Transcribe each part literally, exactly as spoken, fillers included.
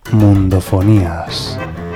Mundofonías.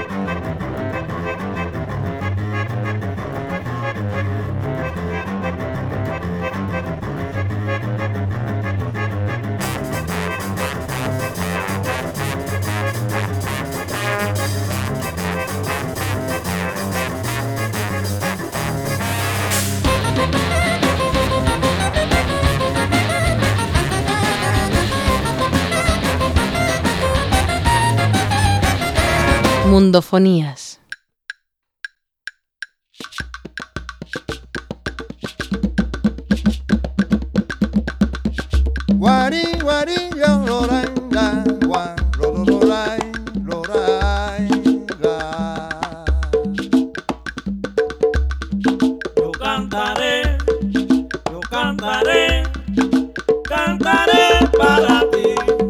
Mundofonías. Guari, guari, yo, lo, la, la, gua, lo, lo, lo, la, lo, la, la. Yo cantaré, yo cantaré, cantaré para ti.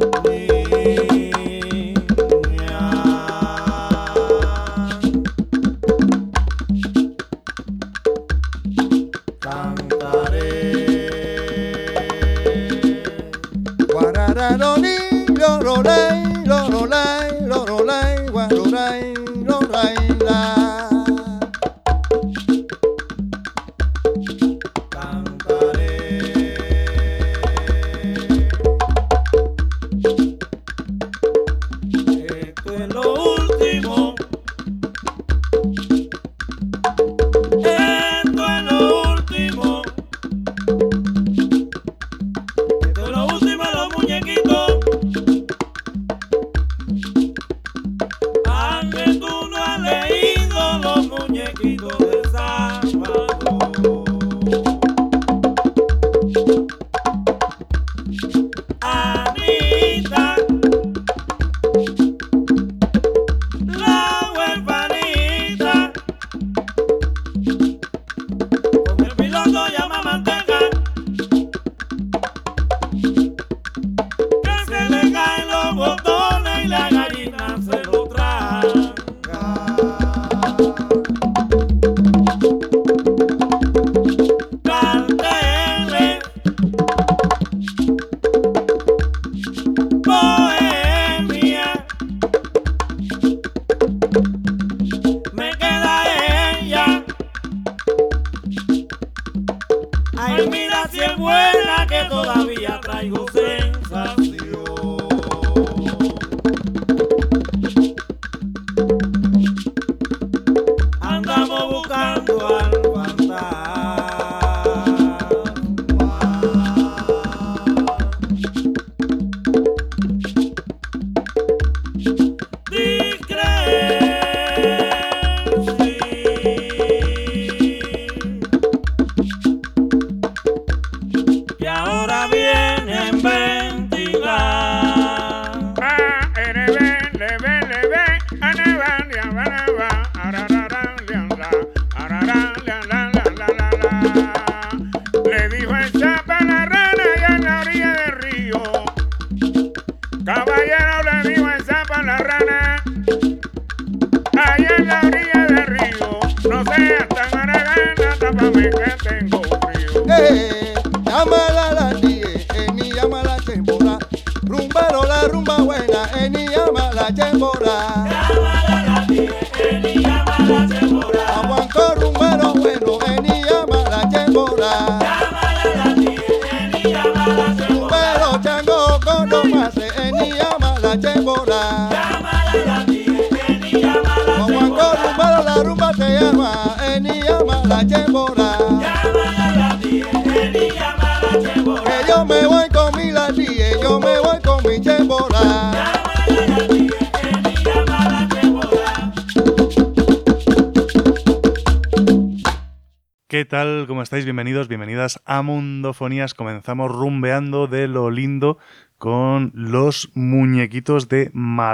¿Qué tal? ¿Cómo estáis? Bienvenidos, bienvenidas a Mundofonías. Comenzamos rumbeando de lo lindo con los muñequitos de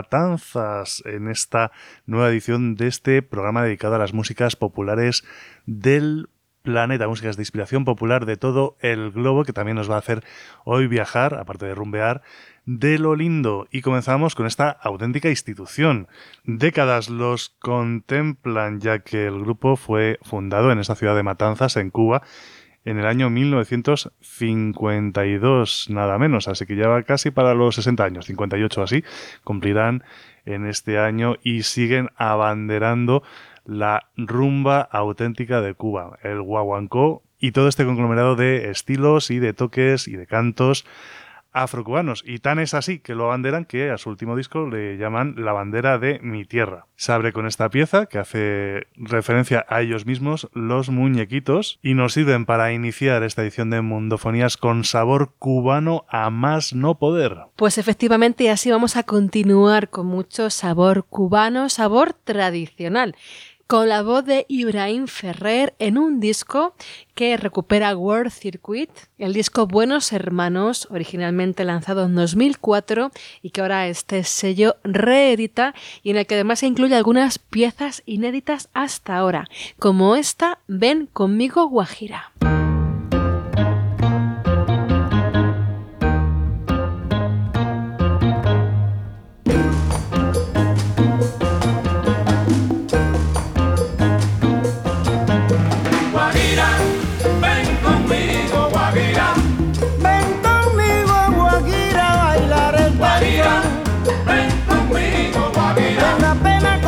Matanzas en esta nueva edición de este programa dedicado a las músicas populares del planeta, músicas de inspiración popular de todo el globo, que también nos va a hacer hoy viajar, aparte de rumbear, de lo lindo. Y comenzamos con esta auténtica institución. Décadas los contemplan, ya que el grupo fue fundado en esta ciudad de Matanzas, en Cuba, en el año mil novecientos cincuenta y dos, nada menos, así que ya va casi para los sesenta años, cincuenta y ocho así, cumplirán en este año y siguen abanderando la rumba auténtica de Cuba, el guaguancó y todo este conglomerado de estilos y de toques y de cantos afrocubanos. Y tan es así que lo abanderan que a su último disco le llaman La bandera de mi tierra. Se abre con esta pieza que hace referencia a ellos mismos, Los Muñequitos, y nos sirven para iniciar esta edición de Mundofonías con sabor cubano a más no poder. Pues efectivamente, y así vamos a continuar con mucho sabor cubano, sabor tradicional, con la voz de Ibrahim Ferrer en un disco que recupera World Circuit, el disco Buenos Hermanos, originalmente lanzado en dos mil cuatro y que ahora este sello reedita y en el que además se incluye algunas piezas inéditas hasta ahora, como esta Ven conmigo Guajira.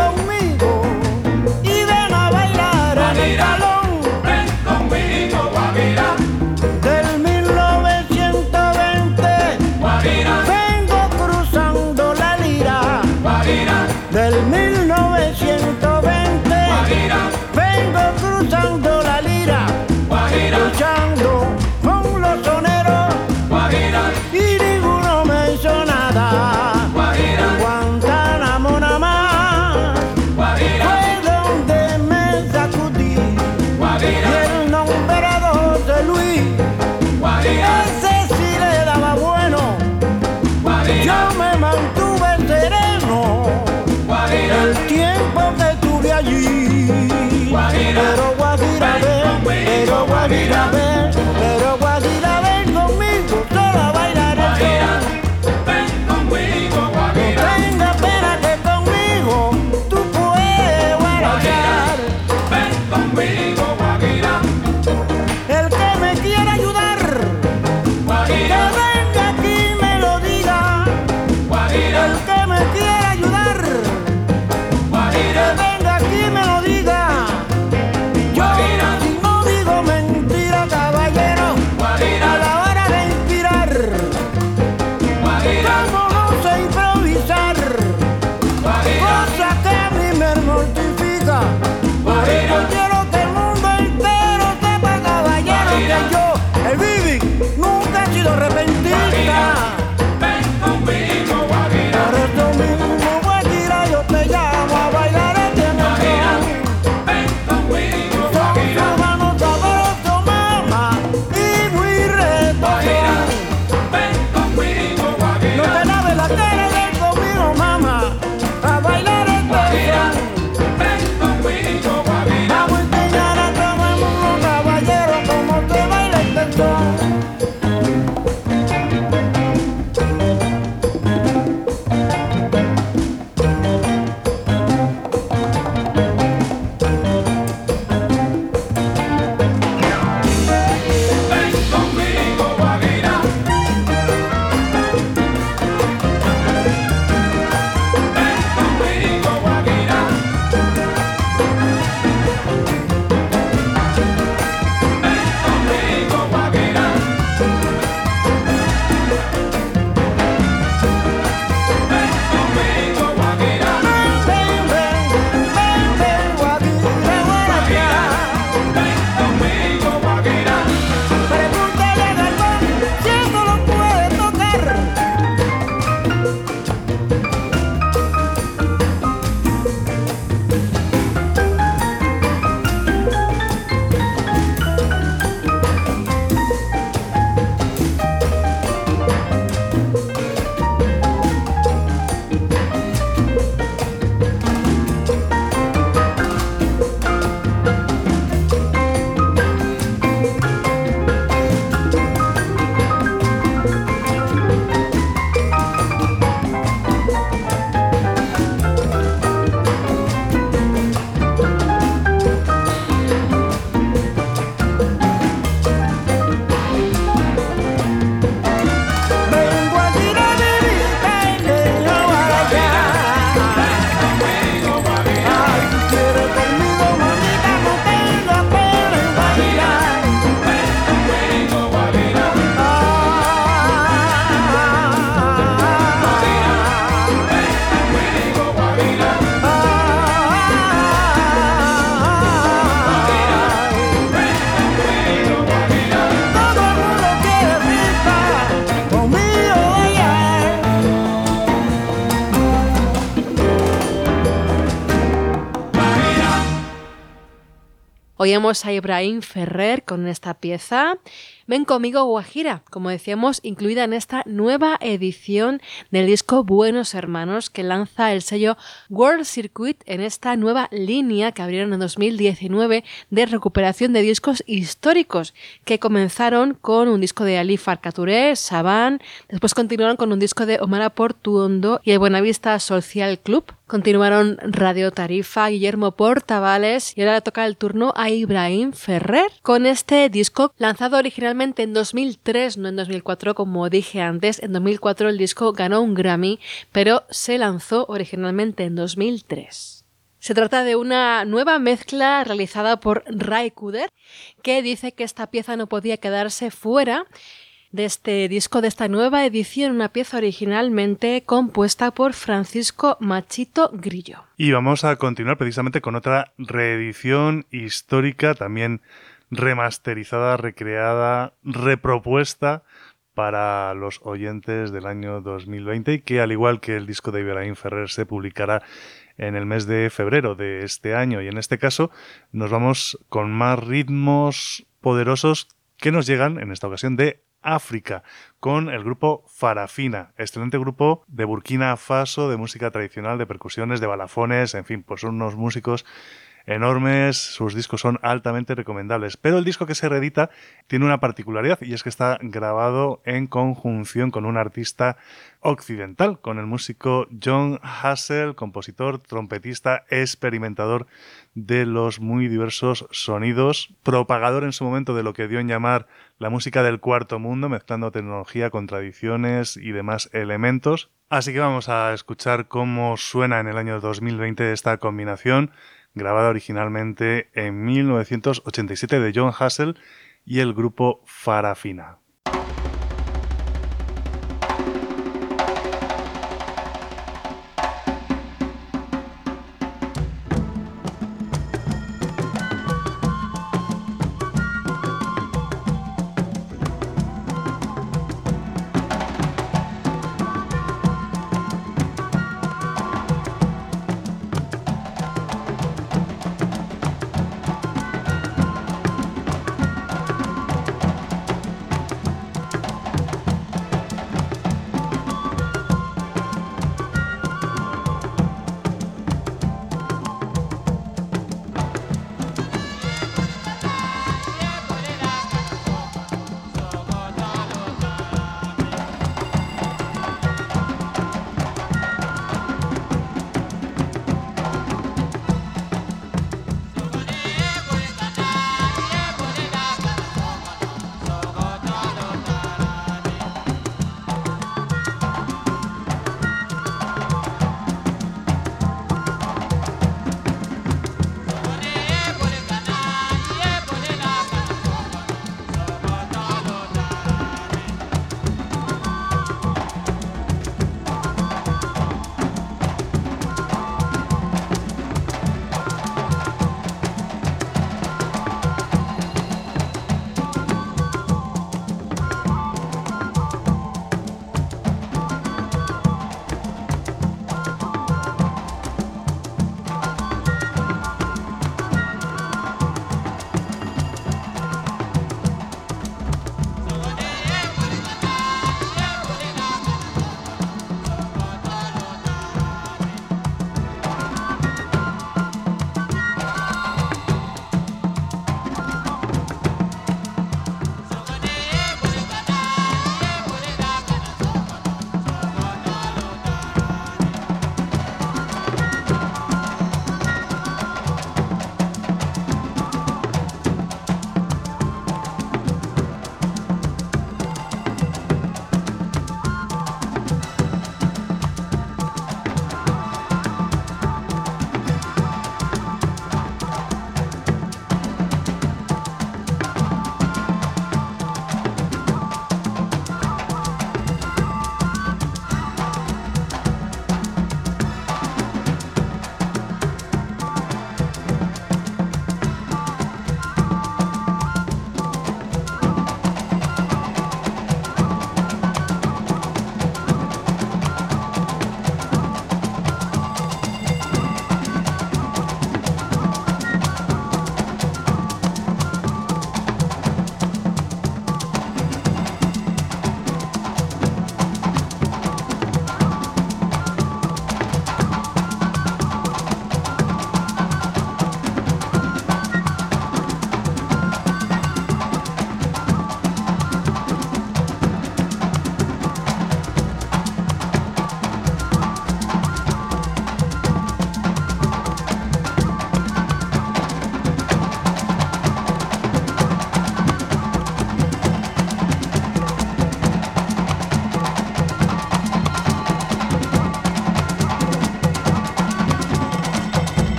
Ven conmigo, Oíamos a Ibrahim Ferrer con esta pieza. Ven conmigo, Guajira, como decíamos, incluida en esta nueva edición del disco Buenos Hermanos que lanza el sello World Circuit en esta nueva línea que abrieron en dos mil diecinueve de recuperación de discos históricos, que comenzaron con un disco de Ali Farka Touré, Saban, después continuaron con un disco de Omar Portuondo y el Buenavista Social Club. Continuaron Radio Tarifa, Guillermo Portavales y ahora le toca el turno a Ibrahim Ferrer con este disco lanzado originalmente en dos mil tres, no en dos mil cuatro como dije antes. En dos mil cuatro el disco ganó un Grammy, pero se lanzó originalmente en dos mil tres. Se trata de una nueva mezcla realizada por Ray Kuder, que dice que esta pieza no podía quedarse fuera de este disco, de esta nueva edición, una pieza originalmente compuesta por Francisco Machito Grillo. Y vamos a continuar precisamente con otra reedición histórica, también remasterizada, recreada, repropuesta para los oyentes del año dos mil veinte y que, al igual que el disco de Ibrahim Ferrer, se publicará en el mes de febrero de este año. Y en este caso nos vamos con más ritmos poderosos que nos llegan, en esta ocasión, de África, con el grupo Farafina, excelente grupo de Burkina Faso, de música tradicional, de percusiones, de balafones, en fin, pues son unos músicos enormes, sus discos son altamente recomendables. Pero el disco que se reedita tiene una particularidad y es que está grabado en conjunción con un artista occidental, con el músico Jon Hassell, compositor, trompetista, experimentador de los muy diversos sonidos, propagador en su momento de lo que dio en llamar la música del cuarto mundo, mezclando tecnología con tradiciones y demás elementos. Así que vamos a escuchar cómo suena en el año dos mil veinte esta combinación, grabada originalmente en mil novecientos ochenta y siete de Jon Hassell y el grupo Farafina.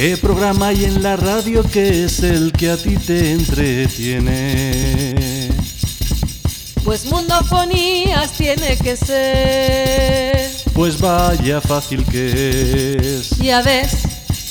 ¿Qué programa hay en la radio que es el que a ti te entretiene? Pues Mundofonías tiene que ser. Pues vaya fácil que es. Ya ves.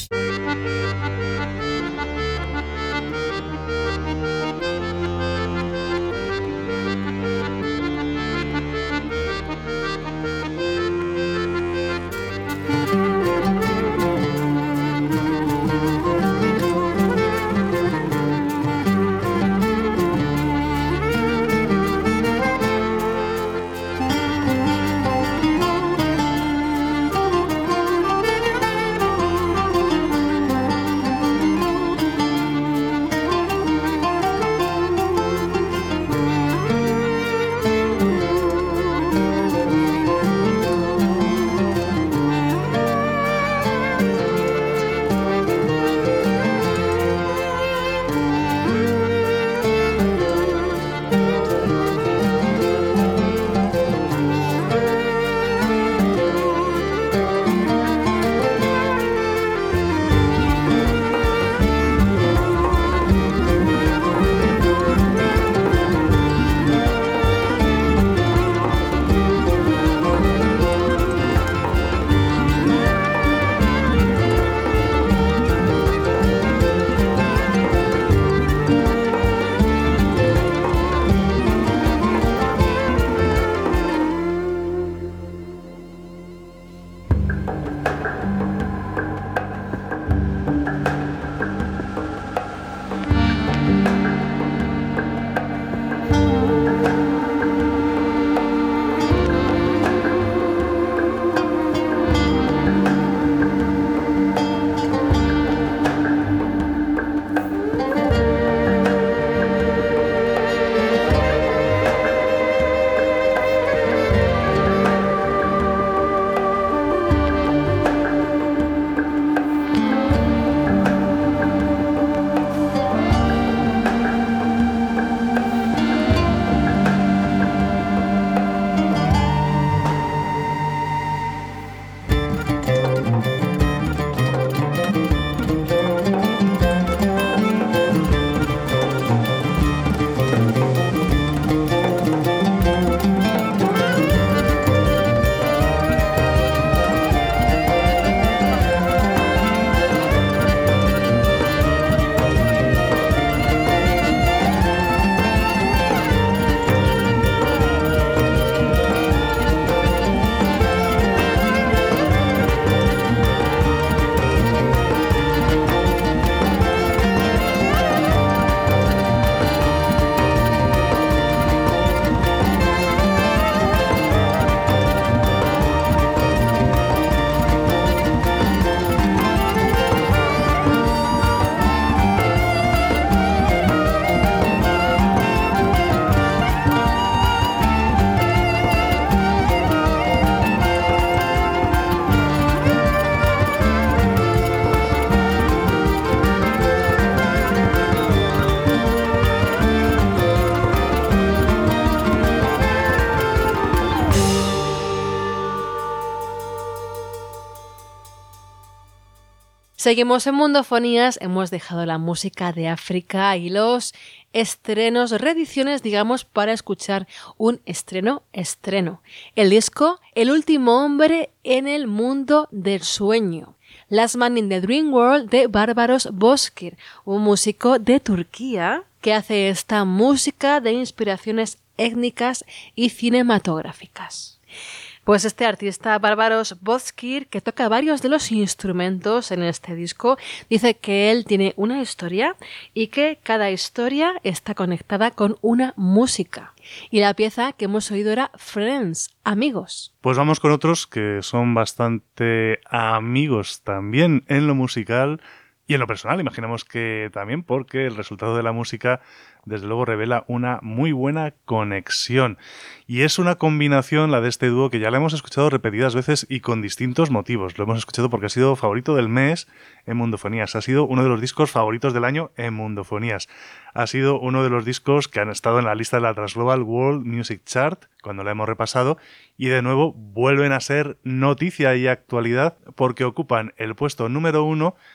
Seguimos en Mundofonías, hemos dejado la música de África y los estrenos, reediciones, digamos, para escuchar un estreno-estreno. El disco El último hombre en el mundo del sueño. Last Man in the Dream World de Barbaros Bozkır, un músico de Turquía que hace esta música de inspiraciones étnicas y cinematográficas. Pues este artista Barbaros Bozkır, que toca varios de los instrumentos en este disco, dice que él tiene una historia y que cada historia está conectada con una música. Y la pieza que hemos oído era Friends, Amigos. Pues vamos con otros que son bastante amigos también en lo musical y en lo personal. Imaginamos que también, porque el resultado de la música desde luego revela una muy buena conexión. Y es una combinación, la de este dúo, que ya la hemos escuchado repetidas veces y con distintos motivos. Lo hemos escuchado porque ha sido favorito del mes en Mundofonías. Ha sido uno de los discos favoritos del año en Mundofonías. Ha sido uno de los discos que han estado en la lista de la Transglobal World Music Chart cuando la hemos repasado. Y de nuevo vuelven a ser noticia y actualidad porque ocupan el puesto número uno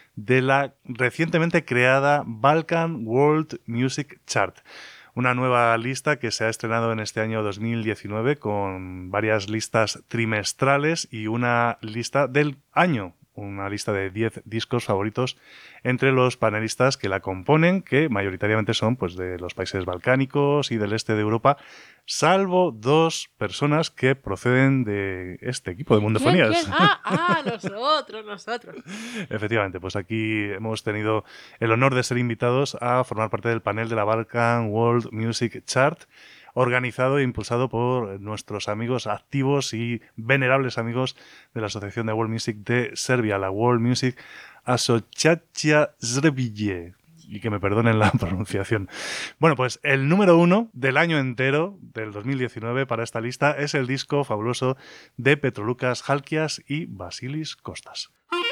de la recientemente creada Balkan World Music Chart. Una nueva lista que se ha estrenado en este año dos mil diecinueve con varias listas trimestrales y una lista del año, una lista de diez discos favoritos entre los panelistas que la componen, que mayoritariamente son pues, de los países balcánicos y del este de Europa, salvo dos personas que proceden de este equipo de Mundofonías. ¿Quién, quién? Ah, ah, nosotros, nosotros. Efectivamente, pues aquí hemos tenido el honor de ser invitados a formar parte del panel de la Balkan World Music Chart, organizado e impulsado por nuestros amigos activos y venerables amigos de la Asociación de World Music de Serbia, la World Music Asociacija Srbije. Y que me perdonen la pronunciación. Bueno, pues el número uno del año entero, del dos mil diecinueve, para esta lista es el disco fabuloso de Petrolukas Chalkias y Vasilis Kostas.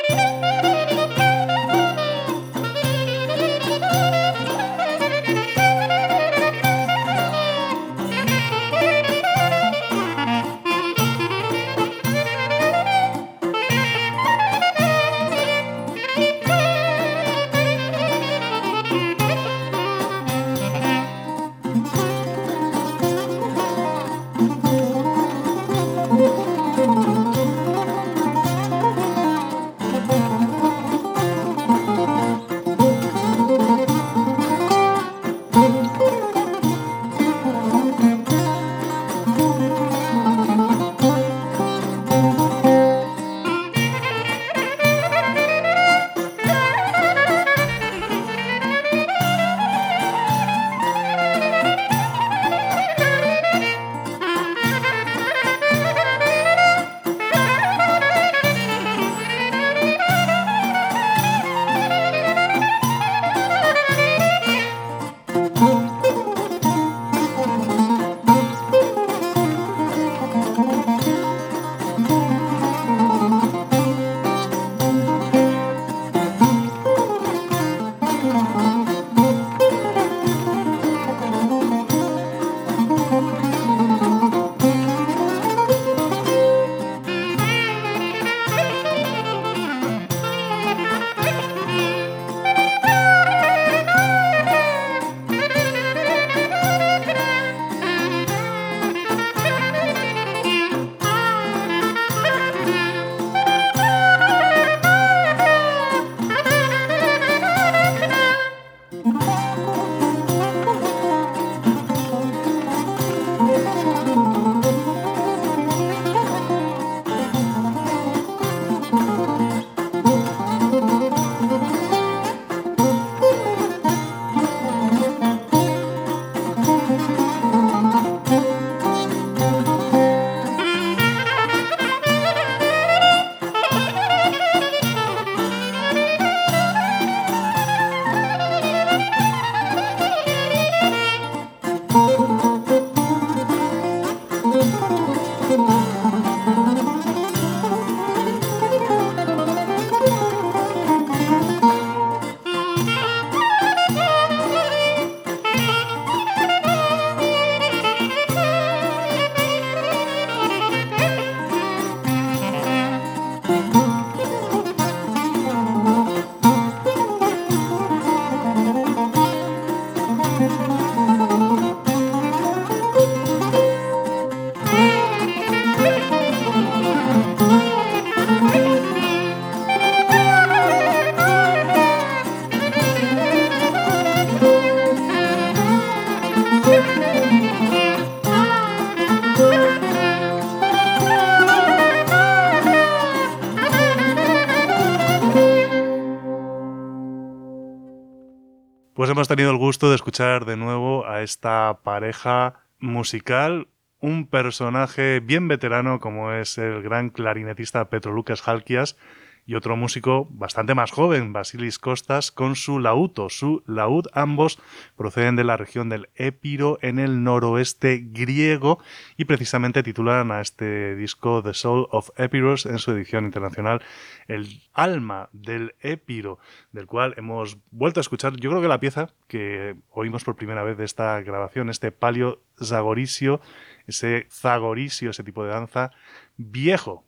Pues hemos tenido el gusto de escuchar de nuevo a esta pareja musical, un personaje bien veterano como es el gran clarinetista Petrolukas Chalkias y otro músico bastante más joven, Vasilis Kostas, con su lauto, su laúd. Ambos proceden de la región del Épiro en el noroeste griego y precisamente titulan a este disco The Soul of Epirus en su edición internacional, el alma del Épiro, del cual hemos vuelto a escuchar, yo creo que la pieza que oímos por primera vez de esta grabación, este palio zagorisio, ese zagorisio, ese tipo de danza viejo,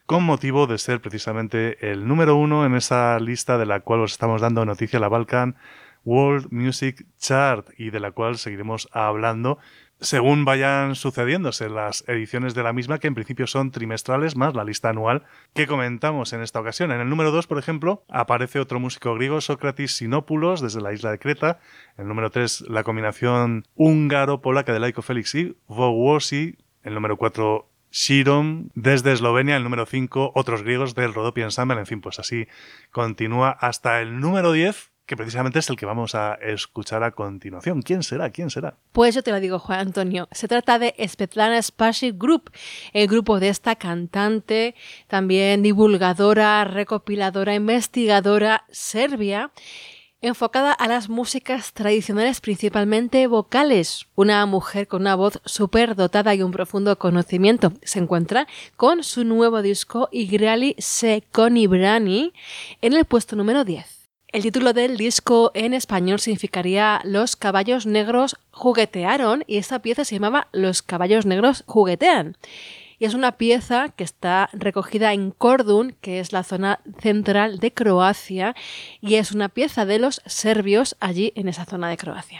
con motivo de ser precisamente el número uno en esa lista de la cual os estamos dando noticia, la Balkan World Music Chart, y de la cual seguiremos hablando según vayan sucediéndose las ediciones de la misma, que en principio son trimestrales más la lista anual que comentamos en esta ocasión. En el número dos, por ejemplo, aparece otro músico griego, Sócrates Sinopoulos, desde la isla de Creta. En el número tres, la combinación húngaro-polaca de Laiko Felix y Wołosi. El número cuatro, Shirom, desde Eslovenia. El número cinco, otros griegos del Rodopi Ensemble. En fin, pues así continúa hasta el número diez, que precisamente es el que vamos a escuchar a continuación. ¿Quién será? ¿Quién será? Pues yo te lo digo, Juan Antonio. Se trata de Svetlana Spacek Group, el grupo de esta cantante, también divulgadora, recopiladora, investigadora serbia, enfocada a las músicas tradicionales, principalmente vocales. Una mujer con una voz súper dotada y un profundo conocimiento. Se encuentra con su nuevo disco Igrali se konibrani en el puesto número diez. El título del disco en español significaría Los caballos negros juguetearon, y esta pieza se llamaba Los caballos negros juguetean. Y es una pieza que está recogida en Kordun, que es la zona central de Croacia, y es una pieza de los serbios allí en esa zona de Croacia.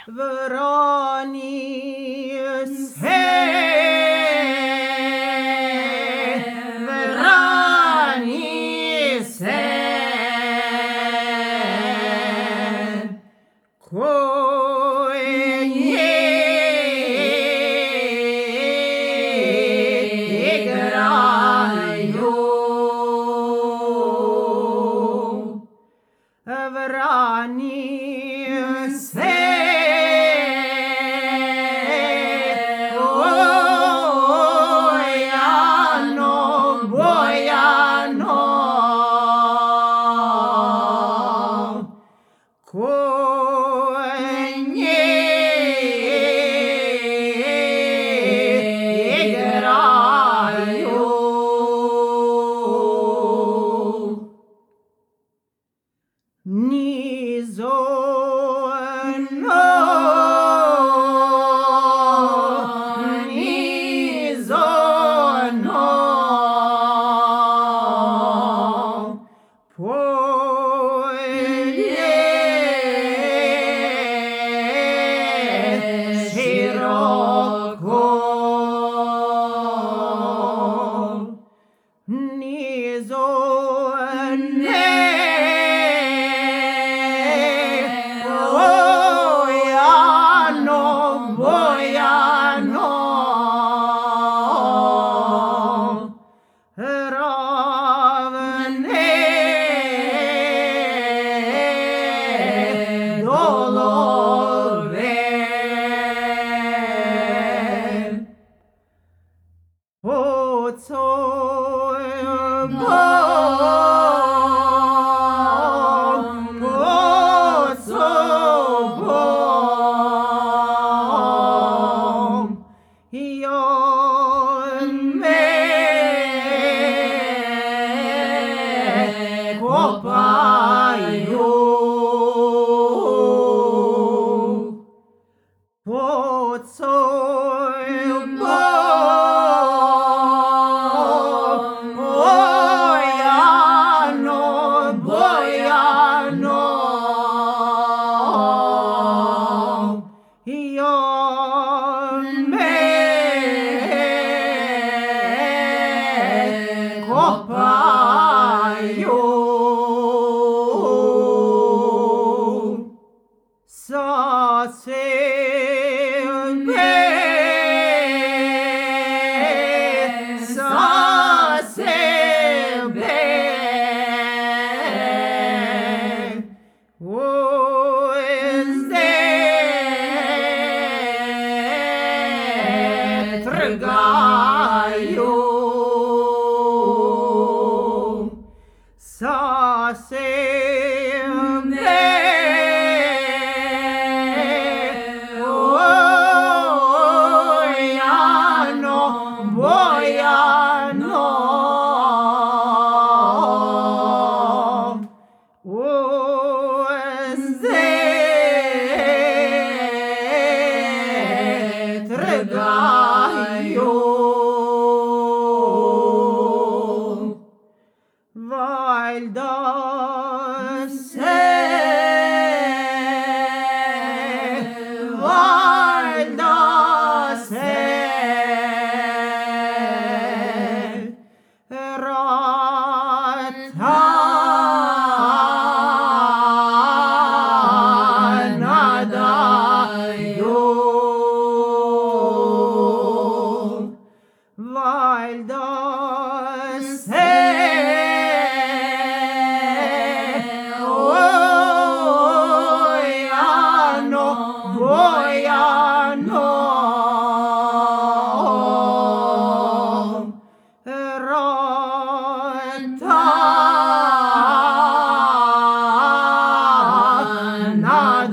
Gaio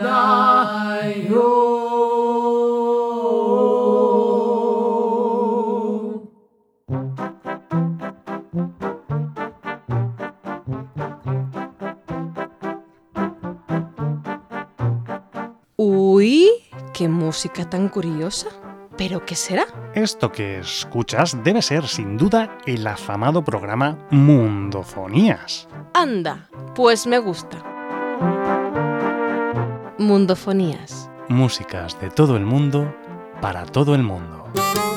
Uy, qué música tan curiosa. ¿Pero qué será? Esto que escuchas debe ser, sin duda, el afamado programa Mundofonías. Anda, pues me gusta. Mundofonías. Músicas de todo el mundo, para todo el mundo.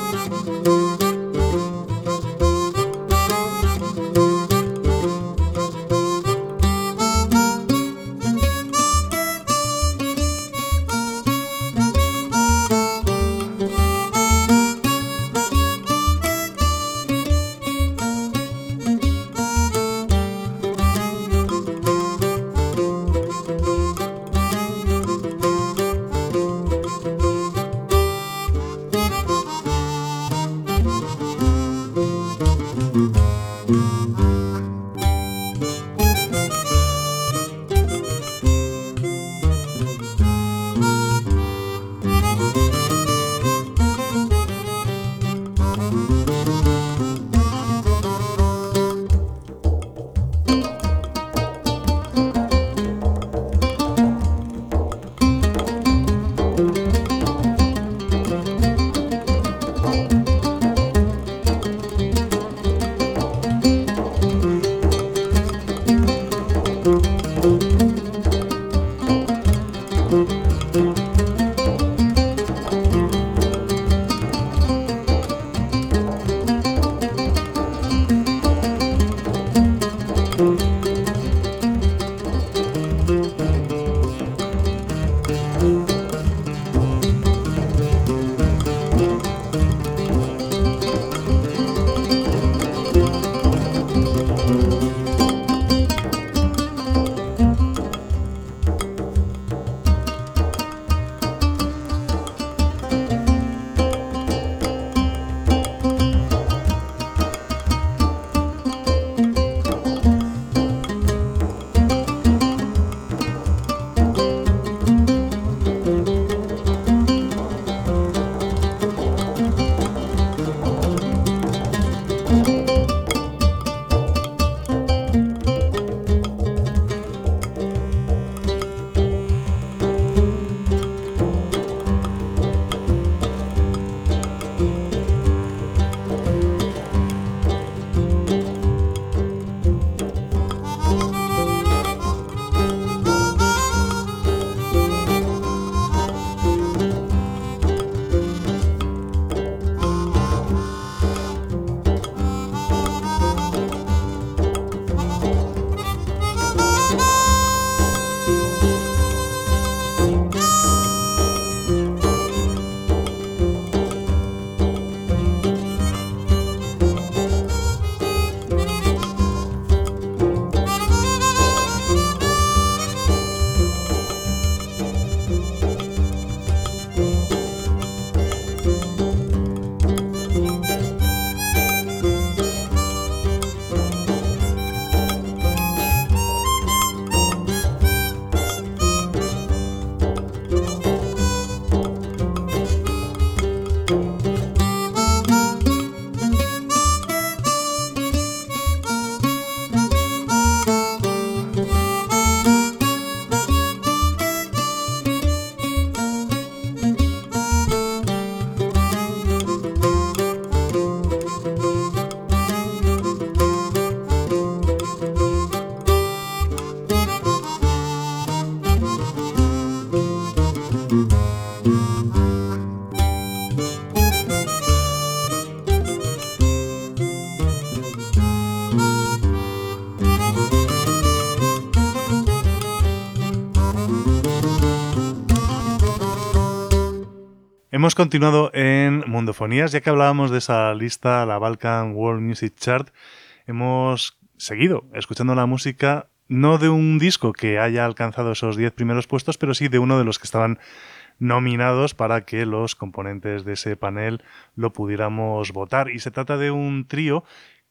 Hemos continuado en Mundofonías, ya que hablábamos de esa lista, la Balkan World Music Chart. Hemos seguido escuchando la música, no de un disco que haya alcanzado esos diez primeros puestos, pero sí de uno de los que estaban nominados para que los componentes de ese panel lo pudiéramos votar. Y se trata de un trío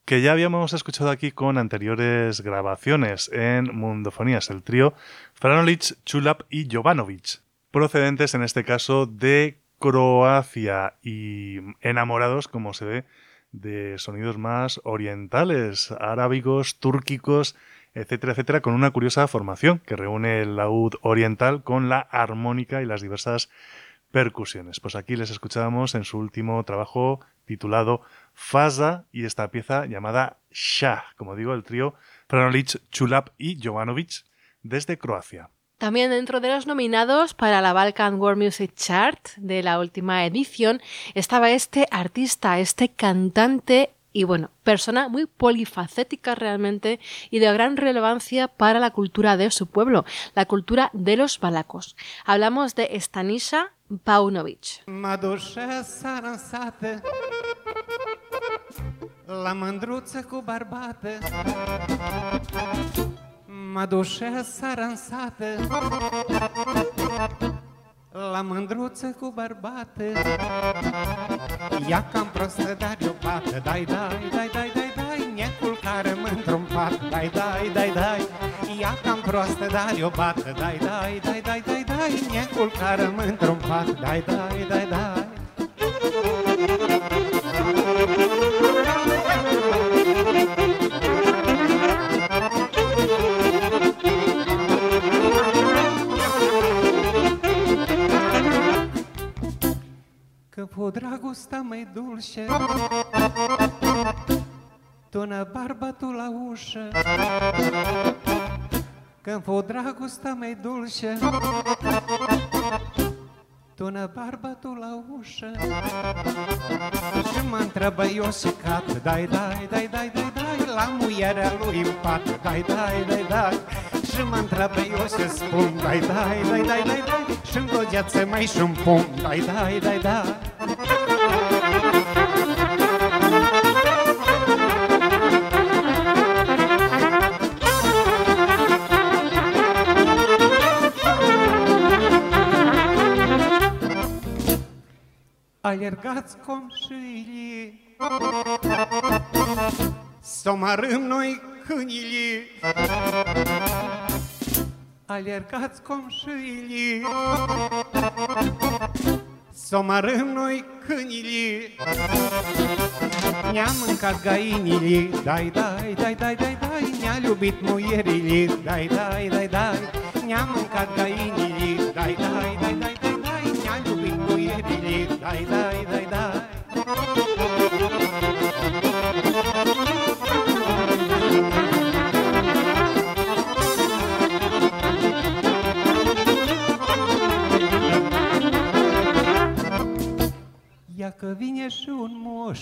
que ya habíamos escuchado aquí con anteriores grabaciones en Mundofonías, el trío Franolic, Chulap y Jovanovic, procedentes en este caso de Croacia y enamorados, como se ve, de sonidos más orientales, arábigos, túrquicos, etcétera, etcétera, con una curiosa formación que reúne el laúd oriental con la armónica y las diversas percusiones. Pues aquí les escuchábamos en su último trabajo titulado Faza y esta pieza llamada Shah, como digo, el trío Franolic, Chulap y Jovanovic desde Croacia. También dentro de los nominados para la Balkan World Music Chart de la última edición estaba este artista, este cantante y, bueno, persona muy polifacética realmente y de gran relevancia para la cultura de su pueblo, la cultura de los balacos. Hablamos de Stanisa Paunovic. La mândruță cu barbată, mă dușesc saransată. La mândruță cu barbată, ea cam prostă, dar o pată. Dai, dai, dai, dai, dai, dai, ne culcarăm într-un pat. Dai, dai, dai, dai, ea cam prostă, dar o pată. Dai, dai, dai, dai, dai, dai, ne culcarăm într-un pat. Dai, dai, dai, dai. Că fu dragostea mai dulce, tună bărbatul la ușă. Că fu dragostea mai dulce, tună bărbatul la ușă. Și mă întrebă Iosicat, dai, dai, dai, dai, dai, dai, la muierea lui în pat, dai, dai, dai, dai. Și mă întrebă Iosif, spun, dai, dai, dai, dai, dai, dai, și-mi dogeață mai și-mi pun, dai, dai, dai, dai. Alergați comșilii, s-o mărâm noi câinilii. Alergați comșilii, s-o mărâm noi câinilii. Ne-a mâncat găinilii, dai, dai, dai, dai, dai, dai, ne-a iubit muierilii, dai, dai, dai, dai. Ne-a mâncat găinilii, dai, dai, dai, dai, dai, dai, ne-a iubit muierilii, dai, dai, dai, dai. Ia că vine și un moș,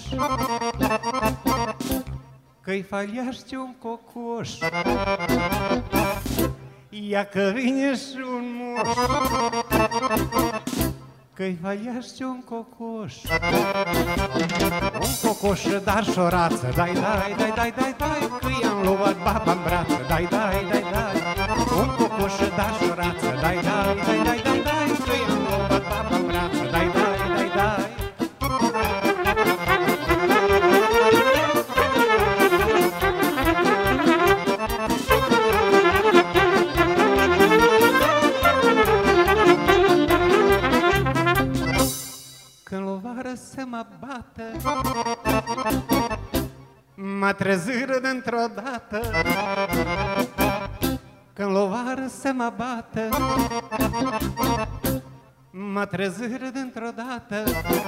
că-i faliaște un cocoș. Ia că vine și un moș, că-i faliaște un cocoș. Un cocoș dar și-o rață, dai, dai, dai, dai, dai, dai, că i-am luat baba-n brață, dai, dai, dai, dai. Un cocoș dar și-o rață, dai, dai, dai, dai, dai, dai, că i-am luat baba-n brață, dai, dai, dai, dai. Să mă bată, mă treziră dintr-o dată. Când lovară să mă bată, mă treziră dintr-o dată.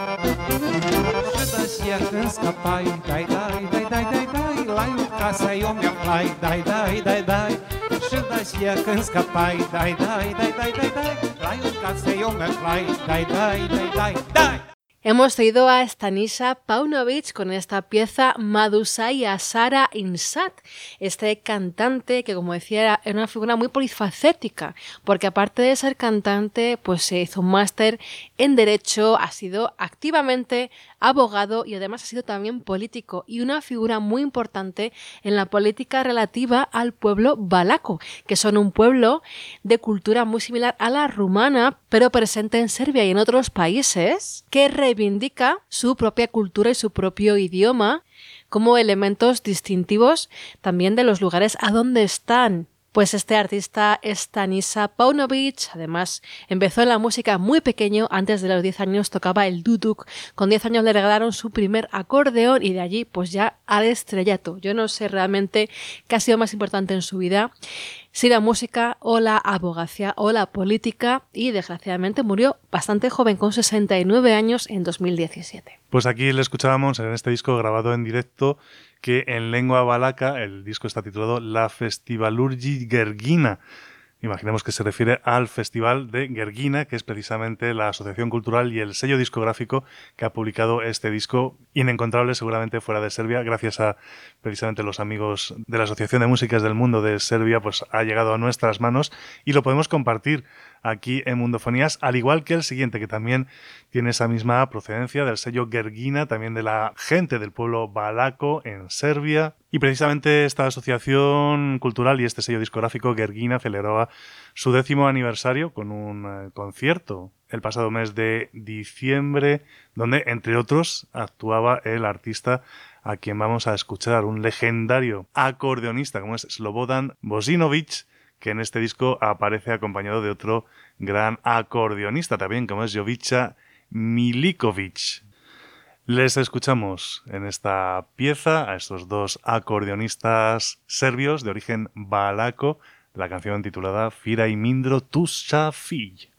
Și de-aceea când scăpai, dai, dai, dai, dai, dai, dai, la eu casa eu mi-aflai, dai, dai, dai, dai. Și de-aceea când scăpai, dai, dai, dai, dai, dai, dai, la eu casa eu mi-aflai, dai, dai, dai, dai, dai. Hemos oído a Stanisa Paunovic con esta pieza Madusai Asara Insat, este cantante que, como decía, era una figura muy polifacética, porque aparte de ser cantante, pues se hizo un máster en Derecho, ha sido activamente abogado y además ha sido también político y una figura muy importante en la política relativa al pueblo valaco, que son un pueblo de cultura muy similar a la rumana, pero presente en Serbia y en otros países, que reivindica su propia cultura y su propio idioma como elementos distintivos también de los lugares a donde están. Pues este artista, Stanisa Paunovic, además empezó en la música muy pequeño, antes de los diez años tocaba el duduk, con diez años le regalaron su primer acordeón y de allí pues ya al estrellato. Yo no sé realmente qué ha sido más importante en su vida, si la música o la abogacía o la política, y desgraciadamente murió bastante joven, con sesenta y nueve años en dos mil diecisiete. Pues aquí le escuchábamos en este disco grabado en directo, que en lengua valaca el disco está titulado La Festivalurgi Gergina. Imaginemos que se refiere al Festival de Gergina, que es precisamente la asociación cultural y el sello discográfico que ha publicado este disco, inencontrable seguramente fuera de Serbia, gracias a precisamente los amigos de la Asociación de Músicas del Mundo de Serbia, pues ha llegado a nuestras manos y lo podemos compartir aquí en Mundofonías, al igual que el siguiente, que también tiene esa misma procedencia del sello Gergina, también de la gente del pueblo valaco en Serbia. Y precisamente esta asociación cultural y este sello discográfico Gergina celebraba su décimo aniversario con un eh, concierto el pasado mes de diciembre, donde, entre otros, actuaba el artista a quien vamos a escuchar, un legendario acordeonista como es Slobodan Bosinovic, que en este disco aparece acompañado de otro gran acordeonista también, como es Jovica Milikovic. Les escuchamos en esta pieza a estos dos acordeonistas serbios de origen valaco, la canción titulada Fira y Mindro Tusha Fij.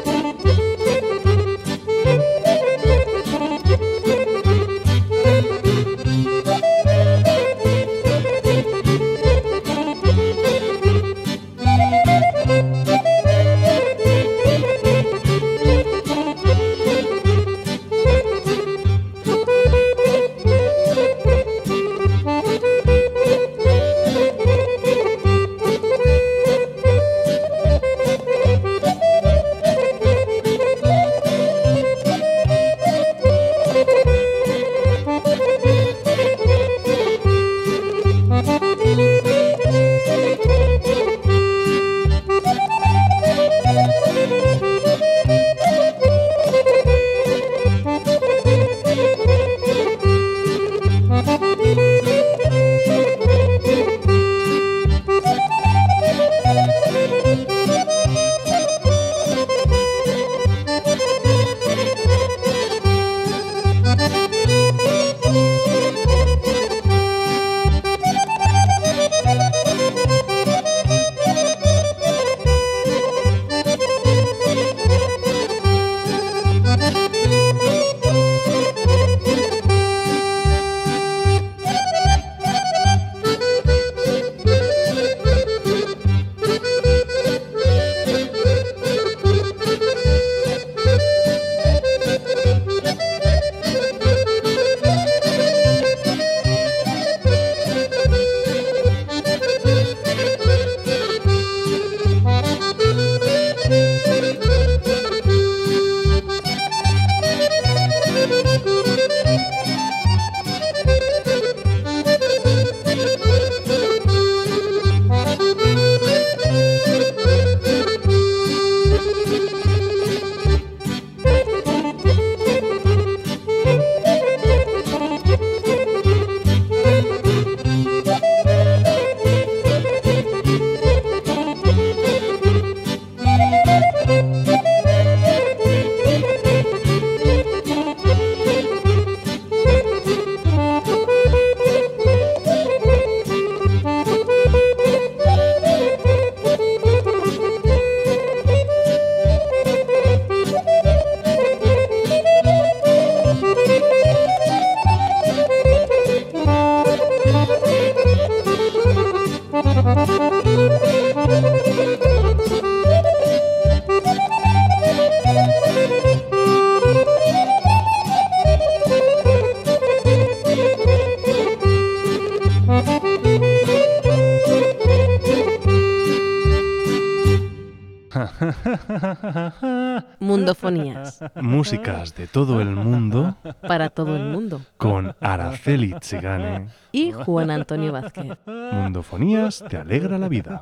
Mundofonías. Músicas de todo el mundo Para todo el mundo. con Araceli Tsigane. Y Juan Antonio Vázquez. Mundofonías te alegra la vida.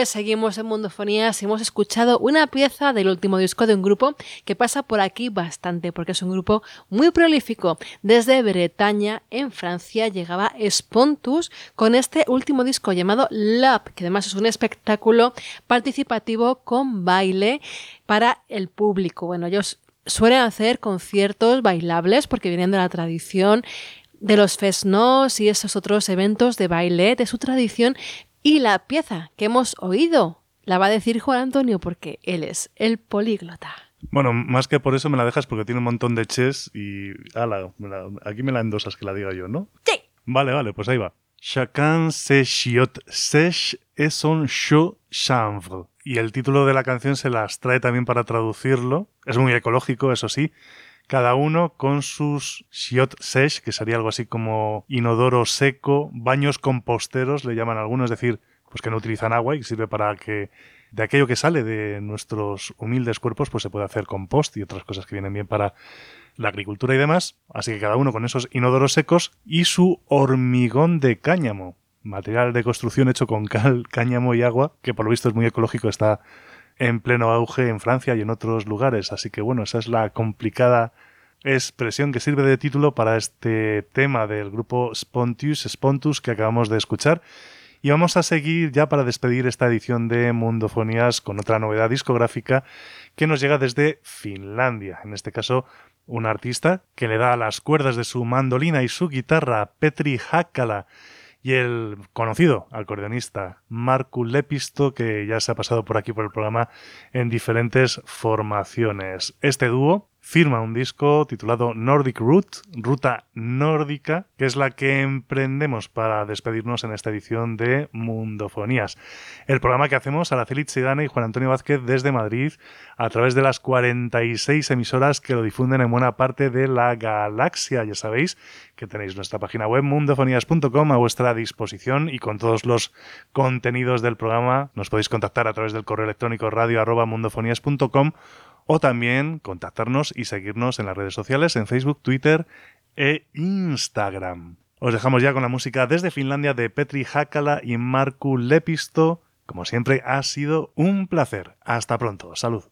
Pues seguimos en Mundofonías y hemos escuchado una pieza del último disco de un grupo que pasa por aquí bastante, porque es un grupo muy prolífico. Desde Bretaña, en Francia, llegaba Spontus con este último disco llamado Love, que además es un espectáculo participativo con baile para el público. Bueno, ellos suelen hacer conciertos bailables porque vienen de la tradición de los fest-noz y esos otros eventos de baile de su tradición. Y la pieza que hemos oído la va a decir Juan Antonio porque él es el políglota. Bueno, más que por eso me la dejas porque tiene un montón de ches y... ala, me la- aquí me la endosas que la diga yo, ¿no? Sí. Vale, vale, pues ahí va. Chacun se chiot sèche et son chaud chanvre. Y el título de la canción se las trae también para traducirlo. Es muy ecológico, eso sí. Cada uno con sus chiot sèche, que sería algo así como inodoro seco, baños composteros, le llaman algunos, es decir, pues que no utilizan agua y que sirve para que de aquello que sale de nuestros humildes cuerpos pues se puede hacer compost y otras cosas que vienen bien para la agricultura y demás. Así que cada uno con esos inodoros secos y su hormigón de cáñamo, material de construcción hecho con cal, cáñamo y agua, que por lo visto es muy ecológico, está en pleno auge en Francia y en otros lugares. Así que bueno, esa es la complicada expresión que sirve de título para este tema del grupo Spontus, Spontus que acabamos de escuchar. Y vamos a seguir ya para despedir esta edición de Mundofonías con otra novedad discográfica que nos llega desde Finlandia. En este caso, un artista que le da a las cuerdas de su mandolina y su guitarra Petri Hakala y el conocido acordeonista Markku Lepisto, que ya se ha pasado por aquí por el programa en diferentes formaciones. Este dúo firma un disco titulado Nordic Route, Ruta Nórdica, que es la que emprendemos para despedirnos en esta edición de Mundofonías. El programa que hacemos Araceli Zidane y Juan Antonio Vázquez desde Madrid a través de las cuarenta y seis emisoras que lo difunden en buena parte de la galaxia. Ya sabéis que tenéis nuestra página web mundofonías punto com a vuestra disposición y con todos los contenidos del programa nos podéis contactar a través del correo electrónico radio arroba mundofonías punto com o también contactarnos y seguirnos en las redes sociales, en Facebook, Twitter e Instagram. Os dejamos ya con la música desde Finlandia de Petri Hakala y Markku Lepisto. Como siempre, ha sido un placer. Hasta pronto. Salud.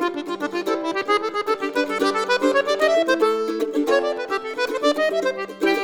Thank you.